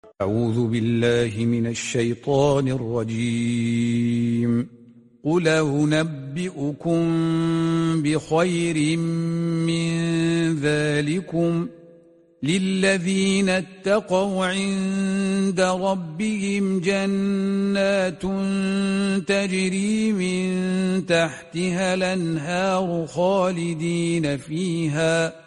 أعوذ بالله من الشيطان الرجيم. قل أنبئكم بخير من ذلكم للذين اتقوا عند ربهم جنات تجري من تحتها الأنهار خالدين فيها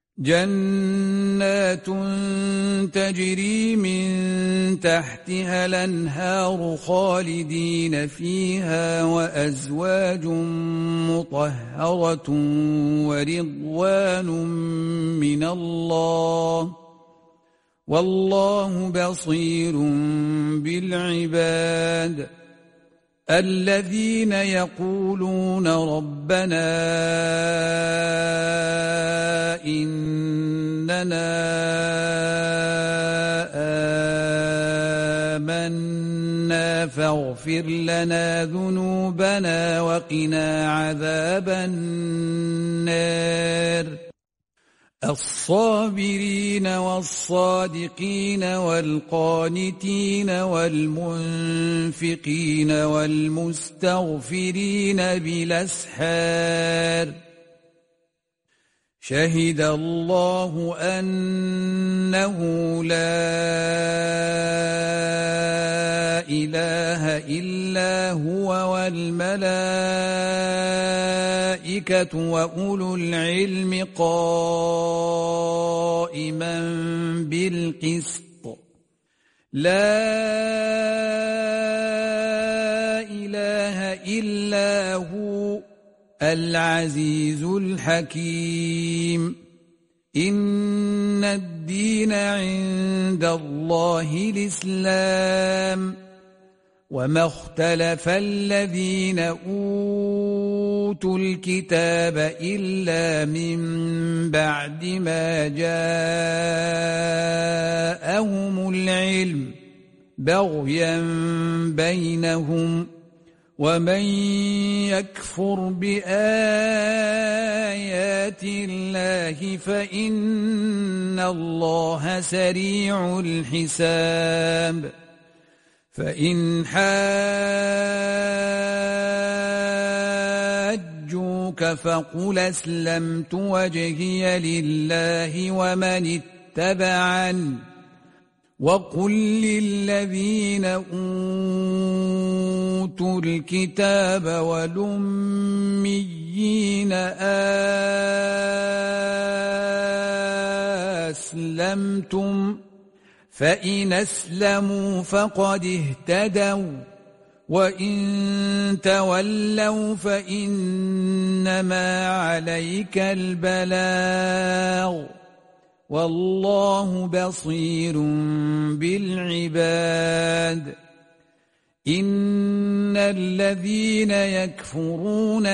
وأزواج مطهرة ورضوان من الله والله بصير بالعباد. الذين يقولون ربنا إننا آمنا فاغفر لنا ذنوبنا وقنا عذاب النار. الصابرين والصادقين والقانتين والمنفقين والمستغفرين بالأسحار. شهد الله أنه لا إله إلا هو والملائكة وأولو العلم قائما بالقسط. لا إله إلا هو العزيز الحكيم. إن الدين عند الله الإسلام وما اختلف الذين أوتوا الكتاب إلا من بعد ما جاءهم العلم بغيا بينهم ومن يكفر بآيات الله فإن الله سريع الحساب. فإن حاجوك فقل أسلمت وجهي لله ومن اتبعني وقل للذين أوتوا الكتاب والأميين أسلمتم فإن أسلموا فقد اهتدوا وإن تولوا فإنما عليك البلاغ والله بصير بالعباد. إن الذين يكفرون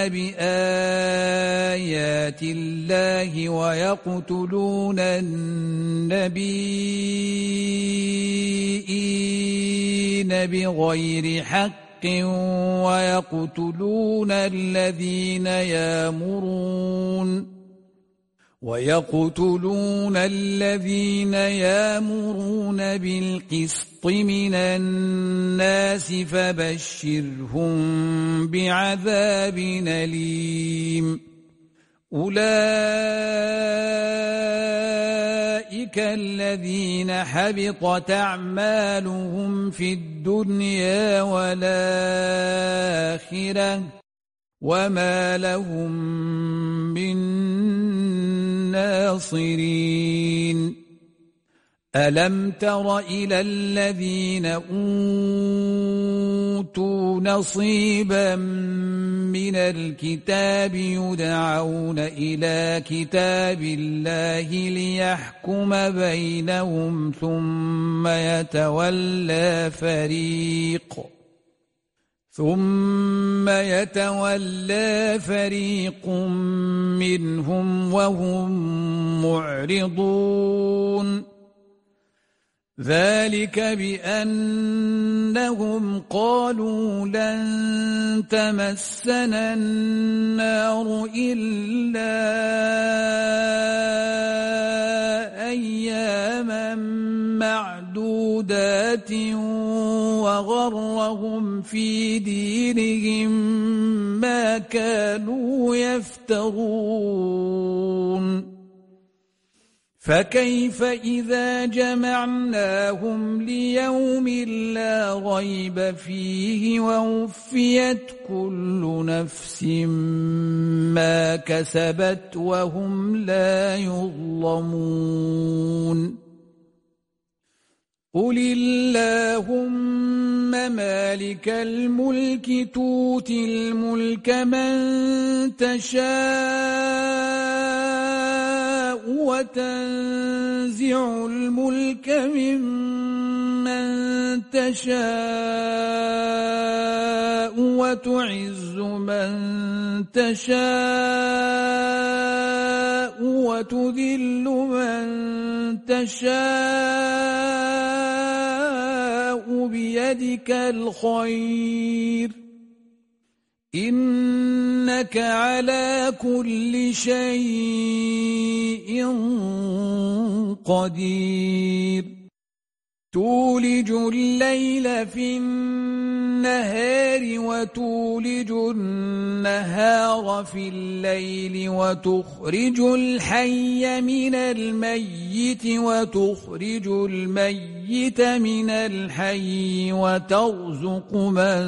بآيات الله ويقتلون النبيين بغير حق ويقتلون الذين يأمرون بالقسط من الناس فبشرهم بعذاب أليم. أولئك الذين حبطت أعمالهم في الدنيا والآخرة وما لهم من ناصرين. ألم تر إلى الذين أوتوا نصيبا من الكتاب يدعون إلى كتاب الله ليحكم بينهم ثم يتولى فريق منهم وهم معرضون. ذلك بأنهم قالوا لن تمسنا النار إلا أياما معدودات وغرهم في دينهم ما كانوا يفترون فكيف إذا جمعناهم ليوم لا ريب فيه ووفيت كل نفس ما كسبت وهم لا يظلمون قل اللهم مالك الملك تؤتي الملك من تشاء وتنزع الملك ممن تشاء وتعز من تشاء وتذل من تشاء بيدك الخير إنك على كل شيء قدير تولج الليل في النهار وتولج النهار في الليل وتخرج الحي من الميت وتخرج الميت من الحي وترزق من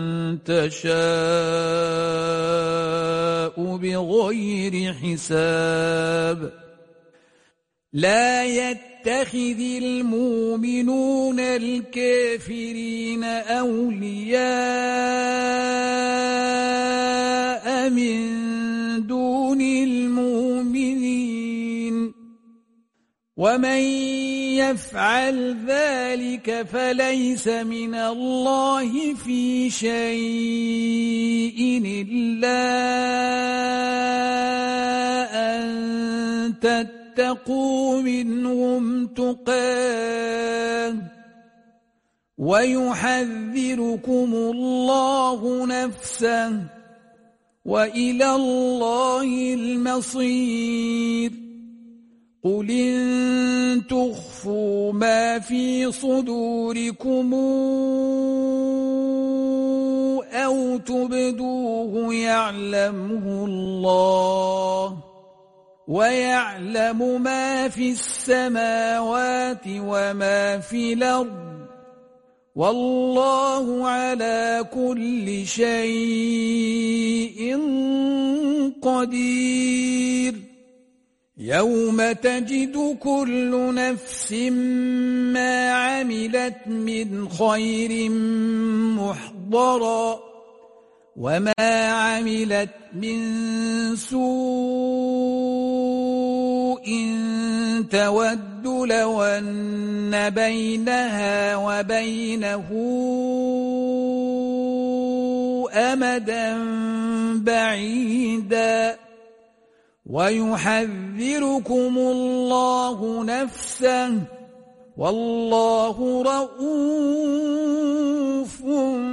تشاء بغير حساب لا يتخذ المؤمنون الكافرين أولياء من دون المؤمنين ومن يفعل ذلك فليس من الله في شيء إلا أن تتقوا منهم تقاه ويحذركم الله نفسه وإلى الله المصير قل إن تخفوا ما في صدوركم أو تبدوه يعلمه الله ويعلم ما في السماوات وما في الأرض والله على كل شيء قدير يوم تجد كل نفس ما عملت من خير محضرا وما عملت من سوء تود لو أن بينها وبينه أمدا بعيدا ويحذركم الله نفسه والله رؤوف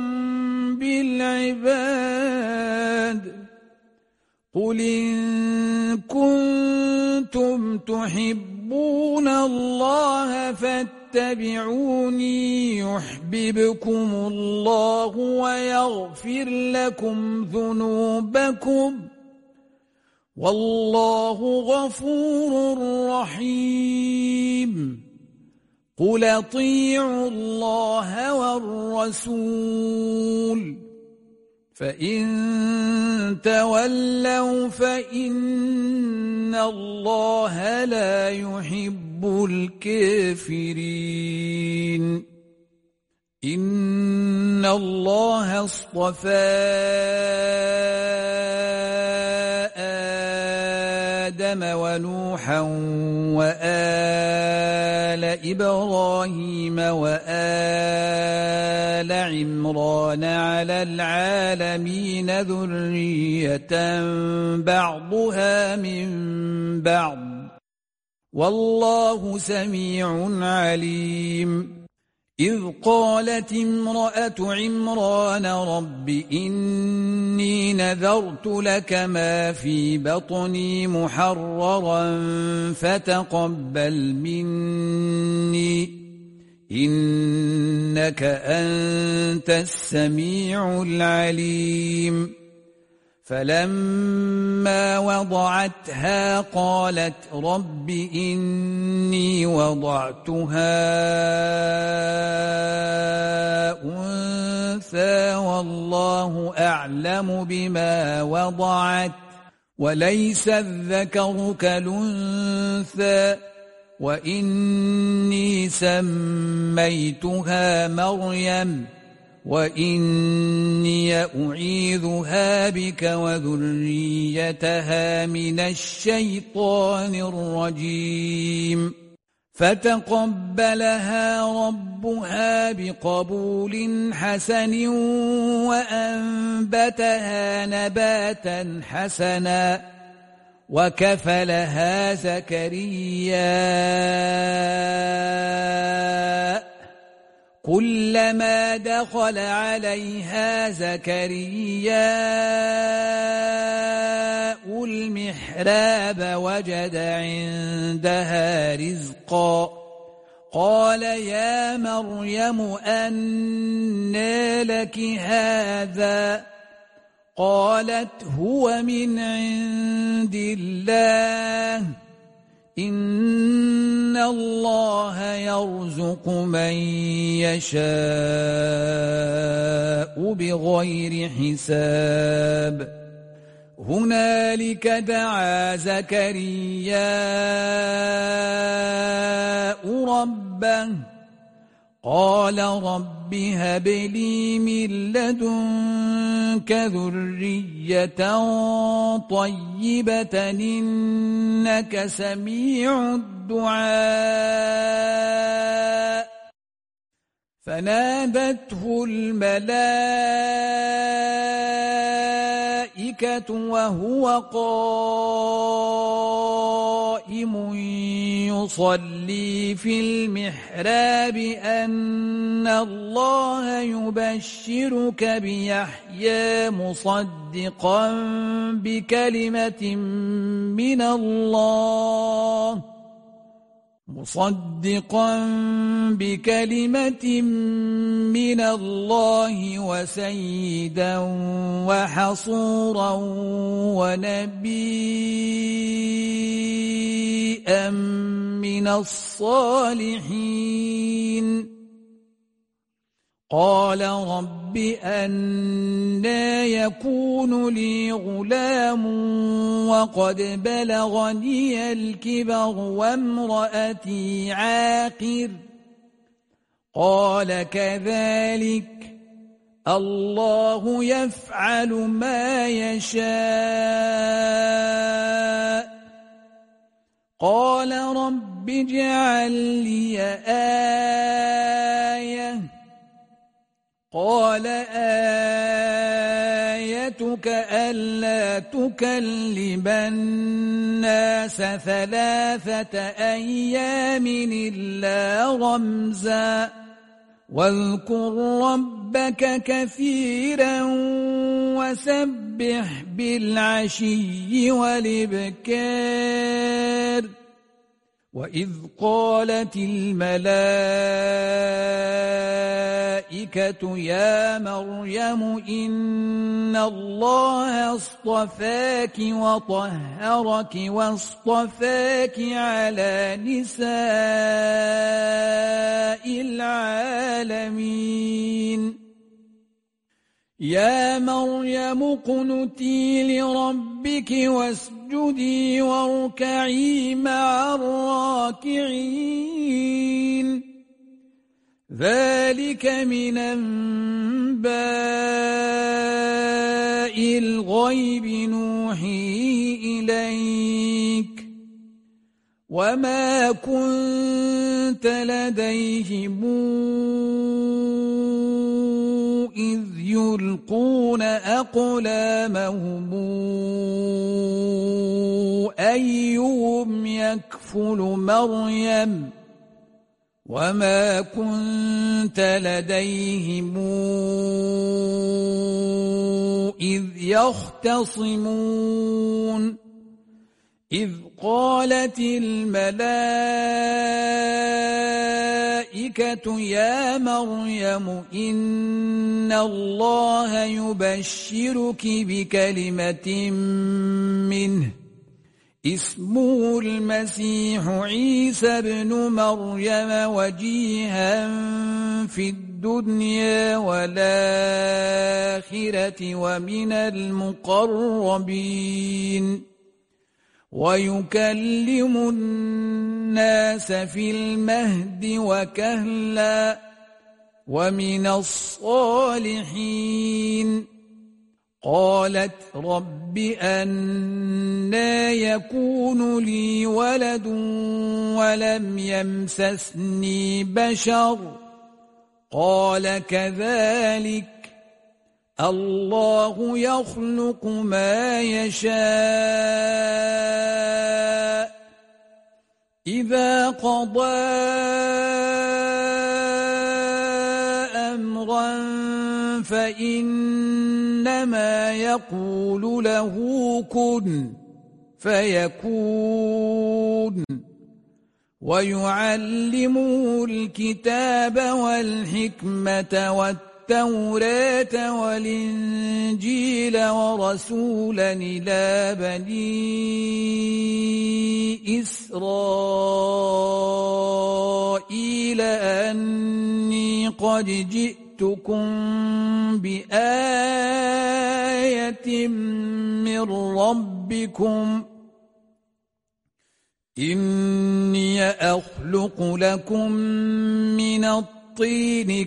بالعباد قل إن كنتم تحبون الله فاتبعوني يحببكم الله ويغفر لكم ذنوبكم والله غفور رحيم قل اطيعوا الله والرسول فإن تولوا فإن الله لا يحب الكافرين إن الله اصطفى آدم ونوحا وآل إبراهيم وآل عمران على العالمين ذرية بعضها من بعض والله سميع عليم. إذ قالت امرأة عمران رب إني نذرت لك ما في بطني محررا فتقبل مني إنك أنت السميع العليم. فلما وضعتها قالت رب إني وضعتها أنثى والله أعلم بما وضعت وليس الذكر كالأنثى وإني سميتها مريم وإني أعيذها بك وذريتها من الشيطان الرجيم. فتقبلها ربها بقبول حسن وأنبتها نباتا حسنا وكفلها زكريا كلما دخل عليها زكريا المحراب وجد عندها رزقا قال يا مريم أنى لك هذا قالت هو من عند الله إن الله يرزق من يشاء بغير حساب. هنالك دعا زكرياء ربه قال رب هب لي من لدنك ذرية طيبة إنك سميع الدعاء. فنادته الملائكة وهو قائم يصلي في المحراب أن الله يبشرك بيحيى مصدقا بكلمة من الله وسيدا وحصورا ونبيا من الصالحين. قال رب أنى يكون لي غلام وقد بلغني الكبر وامرأتي عاقر قال كذلك الله يفعل ما يشاء. قال رب اجعل لي آية قال آيتك ألا تكلم الناس 3 أيام إلا رمزا واذكر ربك كثيرا وسبح بالعشي والإبكار. وإذ قالت الملائكة يا مريم إن الله اصطفاك وطهرك واصطفاك على نساء العالمين. يا مريم اقنتي لربك واسجدي واركعي مع الراكعين. ذلك من أنباء الغيب نوحيه إليك وما كنت لديهم إذ يلقون أقلامهم أيهم يكفر تكفل مريم وما كنت لديهم إذ يختصمون إذ قالت الملائكة يا مريم إن الله يبشرك بكلمة منه اسمه المسيح عيسى ابن مريم وجيها في الدنيا والآخرة ومن المقربين ويكلم الناس في المهد وكهلا ومن الصالحين قالت رب أنى يكون لي ولد ولم يمسسني بشر قال كذلك الله يخلق ما يشاء إذا قضى أمرا فإنما يقول له كن فيكون ويعلمه الكتاب والحكمة والتوراة والإنجيل ورسولا إلى بني إسرائيل أني قد جئتكم بآية من ربكم إني أخلق لكم من الطين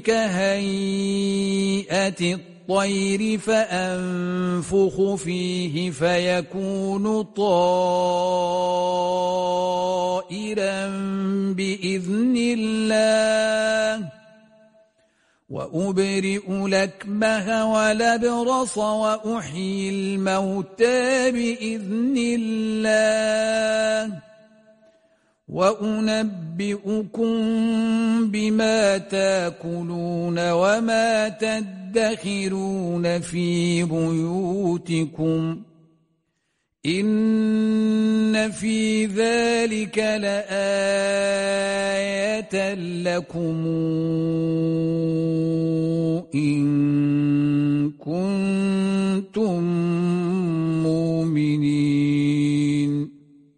كهيئة الطير فأنفخ فيه فيكون طائرا بإذن الله وأبرئ الأكمه والأبرص وأحيي الموتى بإذن الله وأنبئكم بما تاكلون وما تدخرون في بيوتكم إن في ذلك لآية لكم إن كنتم مؤمنين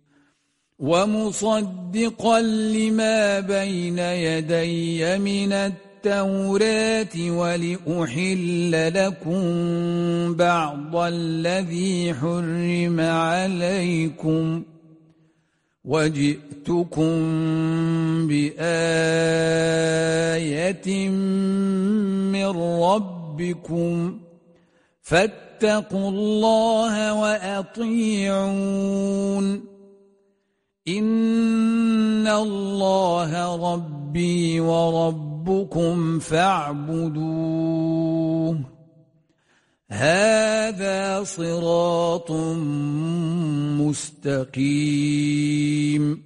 ومصدقا لما بين يدي من التوراة ولأحل لكم بعض الذي حرم عليكم وجئتكم بآية من ربكم فاتقوا الله وأطيعون إن الله ربي وربكم فاعبدوه هذا صراط مستقيم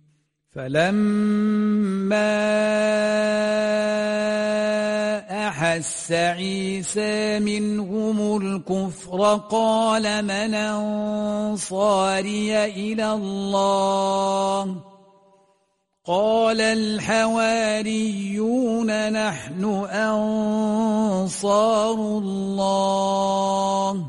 فلما أحس عيسى منهم الكفر قال من أنصاري إلى الله قال الحواريون نحن أنصار الله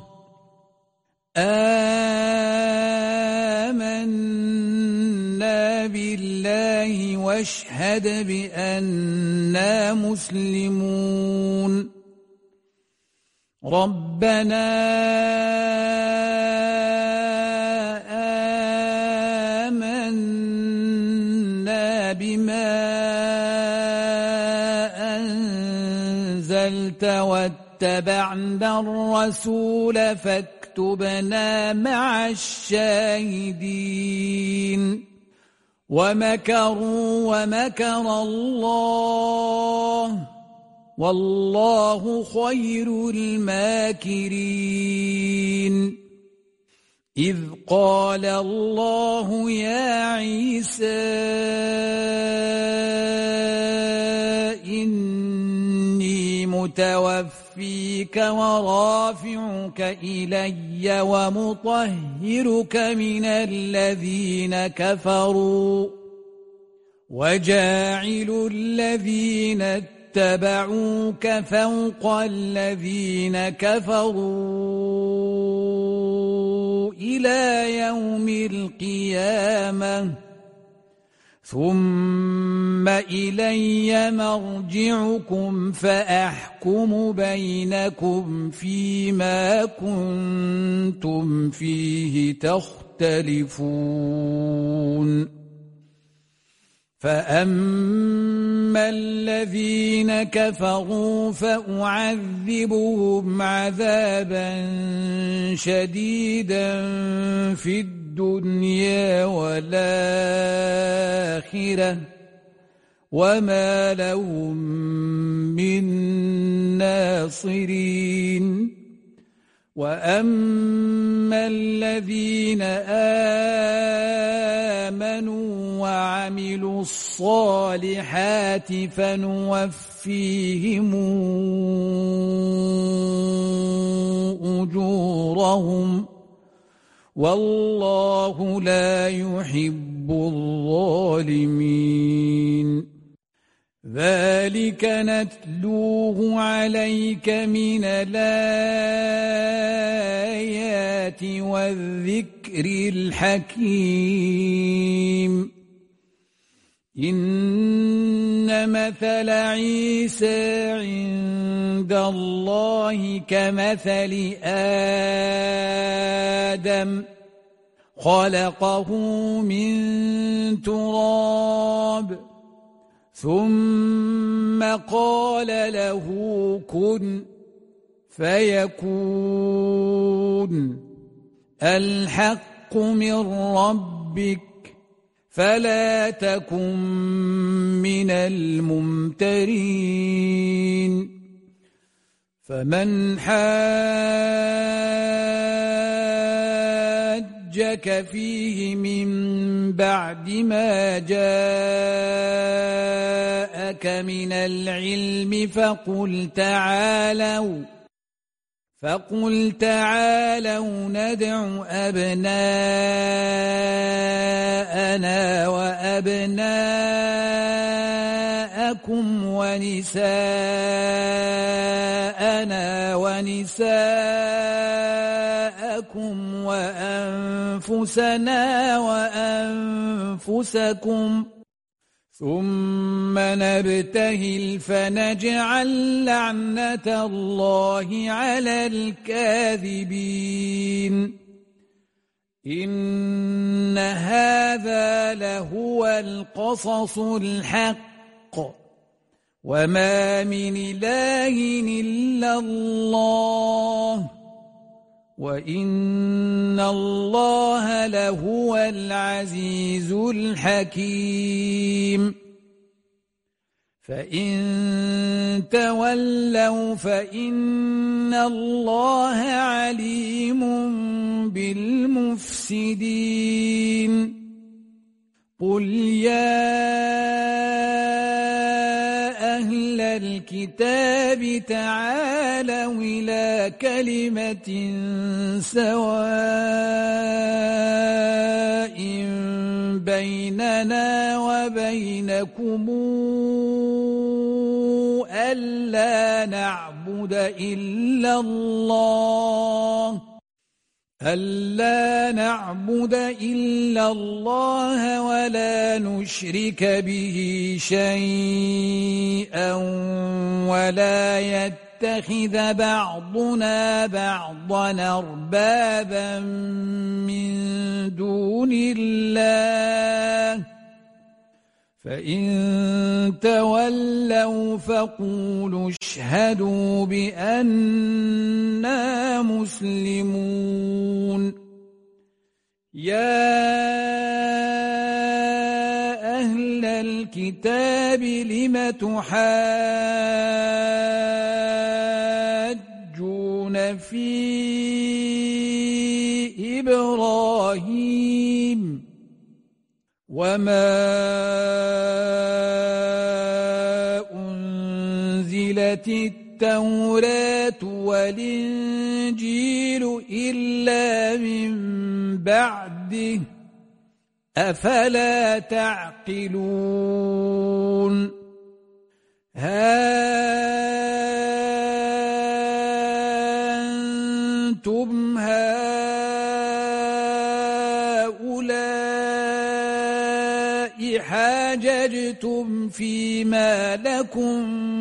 آمنا بالله واشهد بأننا مسلمون ربنا آمنا بما أنزلت واتبعنا الرسول فاكتبنا مع الشاهدين ومكروا ومكر الله والله خير الماكرين إذ قال الله يا عيسى إني متوفيك ورافعك إلي ومطهرك من الذين كفروا وجاعل الذين اتبعوك فوق الذين كفروا إلى يوم القيامة ثم إلي مرجعكم فأحكم بينكم فيما كنتم فيه تختلفون فأما الذين كفروا فأعذبهم عذابا شديدا في الدنيا والآخرة وما لهم من ناصرين وأما الذين آمنوا وعملوا الصالحات فنوفيهم أجورهم والله لا يحب الظالمين ذلك نتلوه عليك من الآيات والذكر الحكيم إن مثل عيسى عند الله كمثل آدم خلقه من تراب ثم قال له كن فيكون الحق من ربك فلا تكن من الممترين فمن حاجك فيه من بعد ما جاءك من العلم فقل تعالوا ندع أبناءنا وأبناءكم ونساءنا ونساءكم وأنفسنا وأنفسكم ثم نبتهل فنجعل لعنة الله على الكاذبين إن هذا لهو القصص الحق وما من إله إلا الله وإن الله لهو العزيز الحكيم فإن تولوا فإن الله عليم بالمفسدين قل يا أهل الكتاب تعالوا إلى كلمة سواء بيننا وبينكم ألا نعبد إلا الله ولا نشرك به شيئا ولا يتخذ بعضنا بعضا أربابا من دون الله فإن تولوا فقولوا اشهدوا بأننا مسلمون يا أهل الكتاب لم تحاجون في إبراهيم وما أنزلت التوراة والإنجيل إلا من بعده أفلا تعقلون أنتم هؤلاء حاججتم فيما لكم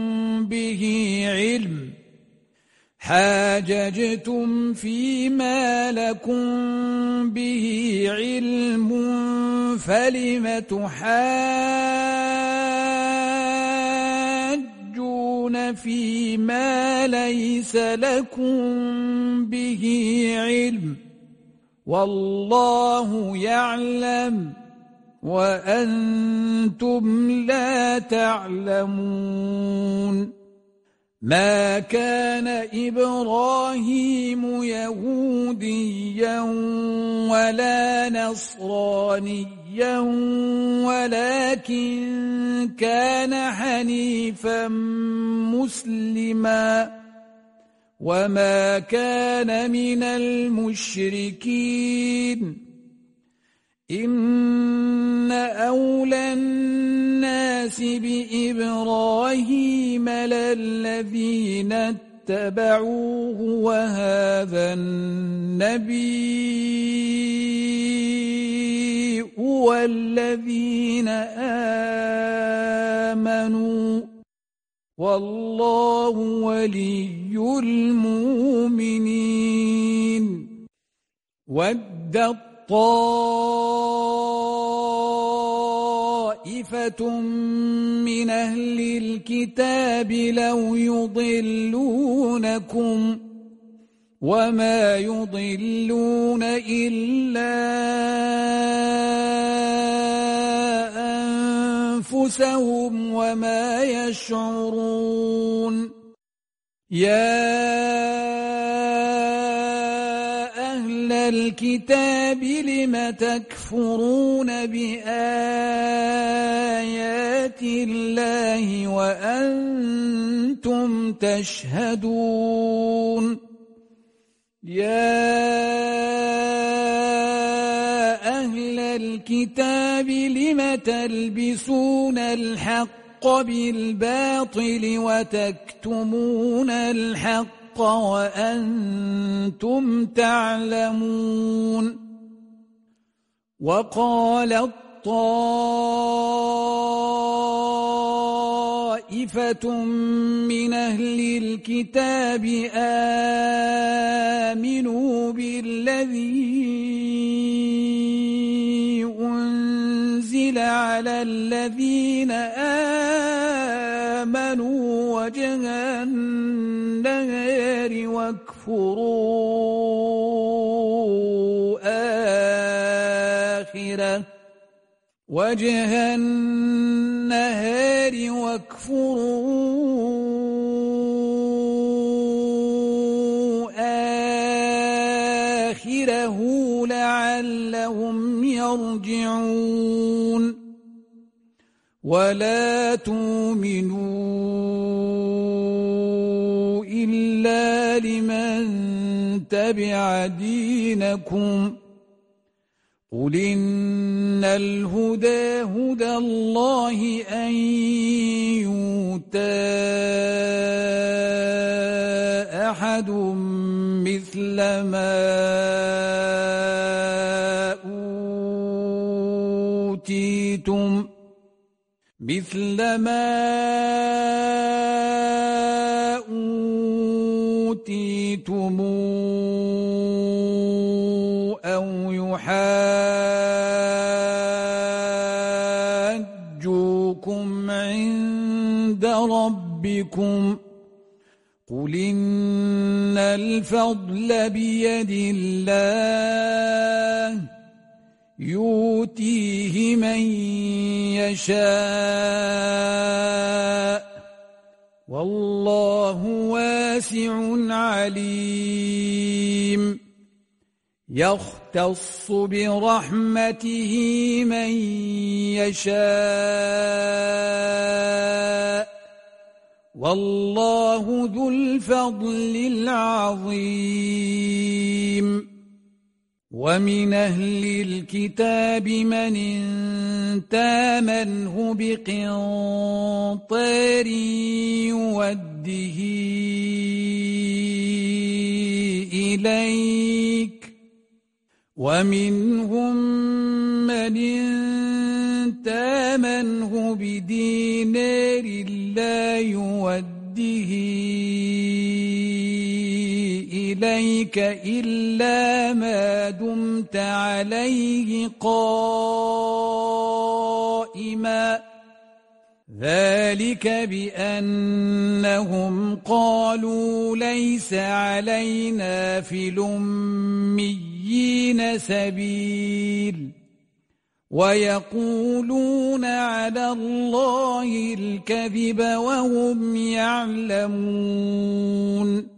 به علم فلم تحاجون فيما ليس لكم به علم والله يعلم وأنتم لا تعلمون ما كان إبراهيم يهوديا ولا نصرانيا ولكن كان حنيفا مسلما وما كان من المشركين إن أولى الناس بإبراهيم للذين اتبعوه وهذا النبي والذين آمنوا والله ولي المؤمنين ود طائفة من أهل الكتاب لو يضلونكم وما يضلون إلا أنفسهم وما يشعرون يا أهل الكتاب لم تكفرون بآيات الله وأنتم تشهدون يا أهل الكتاب لم تلبسون الحق بالباطل وتكتمون الحق وأنتم تعلمون وقالت طائفة من أهل الكتاب آمنوا بالذي أنزل على الذين آمنوا وجه النهار واكفروا آخره وجه النهار واكفروا آخره لعلهم يرجعون ولا تؤمنوا إلا لمن تبع دينكم قل إن الهدى هدى الله أن يؤتى أحد مثل ما أوتيتم أو يحاجوكم عند ربكم قل إن الفضل بيد الله يؤتيه من يشاء والله واسع عليم يختص برحمته من يشاء والله ذو الفضل العظيم ومن أهل الكتاب من تامنه بقنطار يوده إليك ومنهم من تامنه بدينار لا يوده إليك إلا ما دمت عليه قائما ذلك بأنهم قالوا ليس علينا في الأميين سبيل ويقولون على الله الكذب وهم يعلمون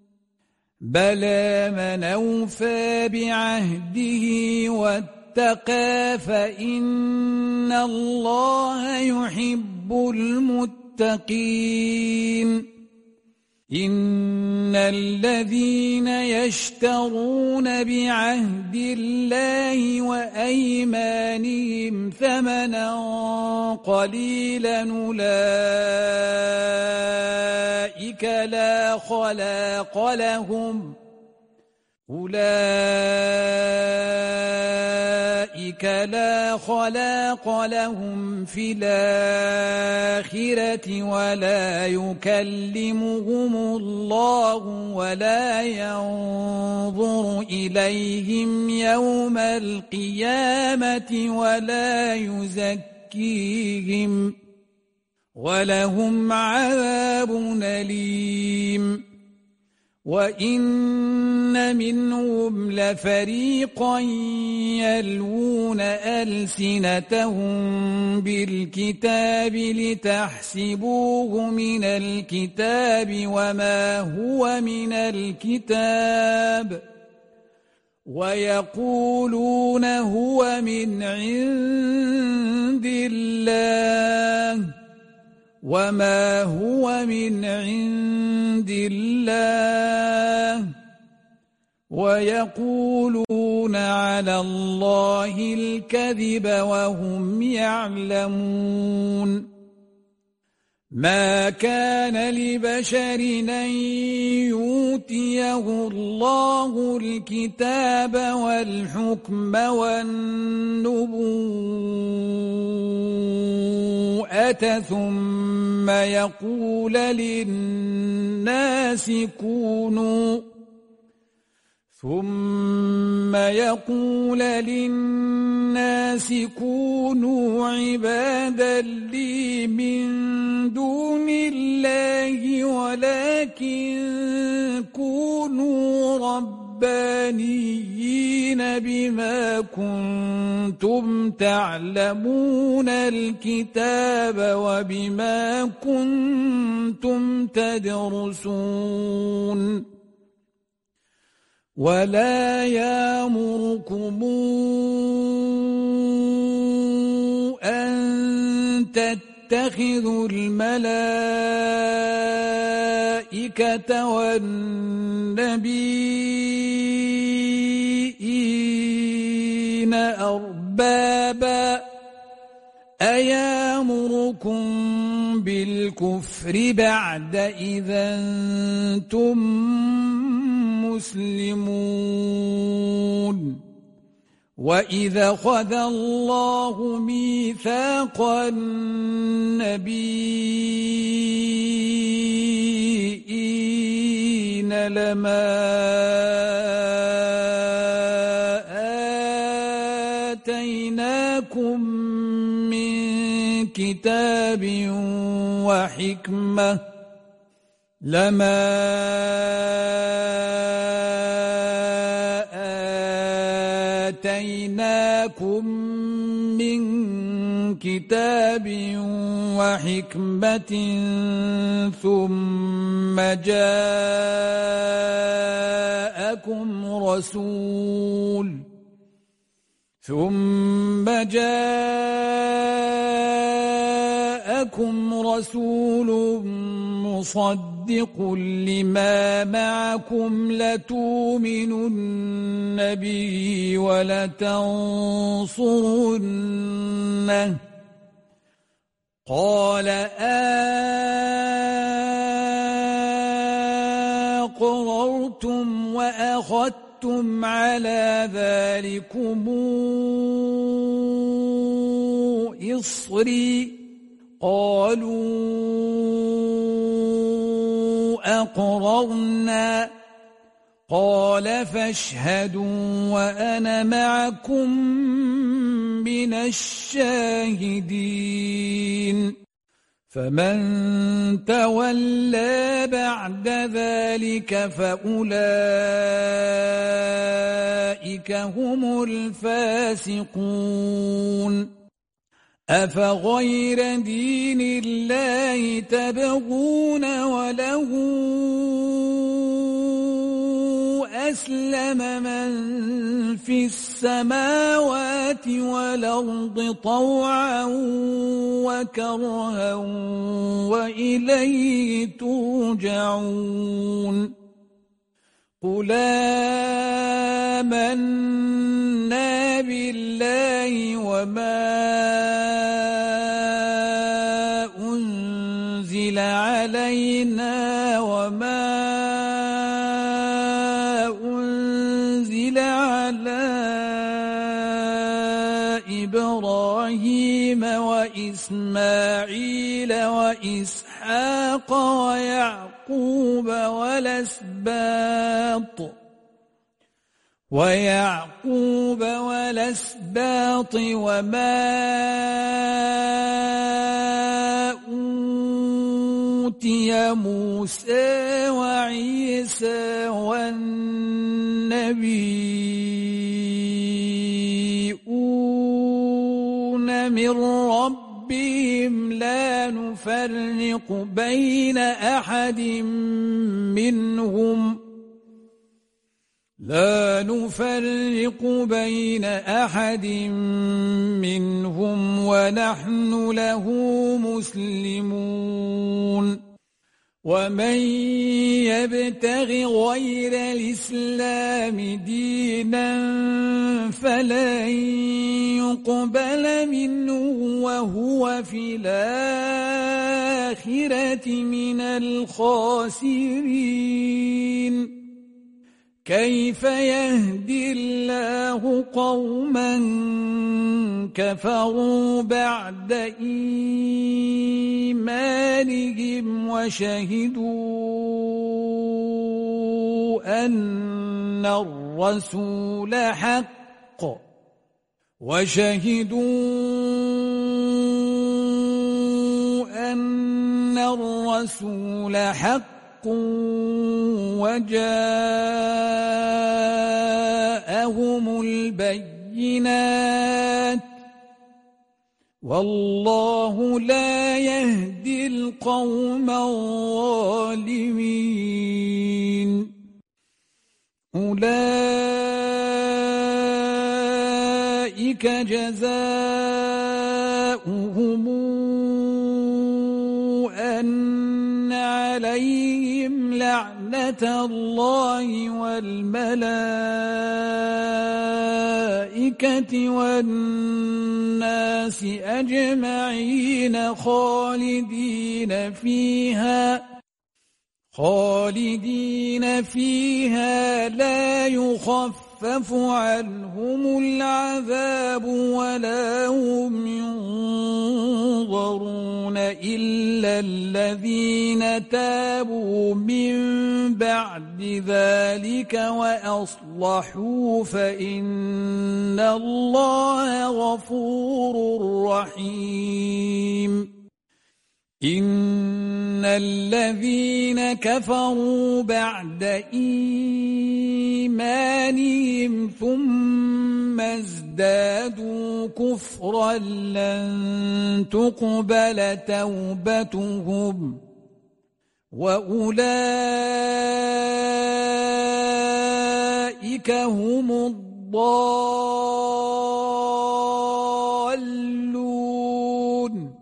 بلى من أوفى بعهده واتقى فإن الله يحب المتقين إن الذين يشترون بعهد الله وأيمانهم ثمنا قليلا أولئك لا خلاق لهم في الآخرة ولا يكلمهم الله ولا ينظر إليهم يوم القيامة ولا يزكيهم ولهم عذاب أليم وإن منهم لفريقا يلوون ألسنتهم بالكتاب لتحسبوه من الكتاب وما هو من الكتاب ويقولون هو من عند الله وما هو من عند الله ويقولون على الله الكذب وهم يعلمون ما كان لبشر أن يؤتيه الله الكتاب والحكم والنبوءة ثم يقول للناس كونوا عبادا لي من دون الله ولكن كونوا ربانيين بما كنتم تعلمون الكتاب وبما كنتم تدرسون ولا يأمركم أن تتخذوا الملائكة والنبيين أربابا أيامركم بالكفر بعد إذا أنتم مسلمون وإذا أخذ الله ميثاق النبيين لما آتيناكم من كتاب وحكمة آتيناكم من كتاب وحكمة ثم جاءكم الرسول ثم جاءكم رسول مصدق لما معكم لتؤمنن به ولتنصرنه قال أقررتم وأخذتم على ذلكم إصري قالوا أقررنا قال فاشهدوا وأنا معكم من الشاهدين فمن تولى بعد ذلك فأولئك هم الفاسقون أفغير دين الله تبغون وله أسلم من في السماوات والأرض طوعا وكرها وإليه ترجعون قل آمنا بالله وما أنزل علينا وما أنزل على إبراهيم وإسماعيل وإسحاق ويعقوب والأسباط وما أوتي موسى وعيسى والنبيون من ربهم لا نفرق بين أحد منهم ونحن له مسلمون ومن يبتغ غير الإسلام دينا فلن يقبل منه وهو في الآخرة من الخاسرين كيف يهدي الله قوما كفروا بعد إيمانهم وشهدوا أن الرسول حق وجاءهم البينات والله لا يهدي القوم الظالمين أولئك جزاؤهم أن عليهم لعنة الله والملائكة والناس أجمعين خالدين فيها لا يخفف عنهم العذاب ولا هم ينظرون إلا الذين تابوا من بعد ذلك وأصلحوا فإن الله غفور رحيم إن الذين كفروا بعد إيمانهم ثم ازدادوا كفرا لن تقبل توبتهم وأولئك فأولئك هم الضالون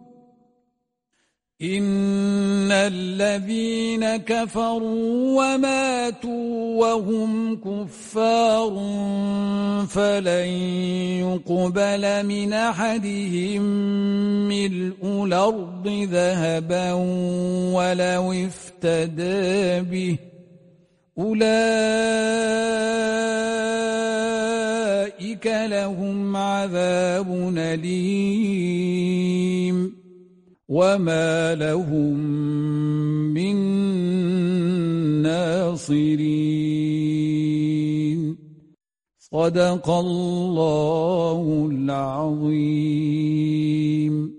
إن الذين كفروا وماتوا وهم كفار فلن يقبل من أحدهم ملء الأرض ذهبا ولو افتدى به أولئك لهم عذاب أليم وما لهم من ناصرين صدق الله العظيم.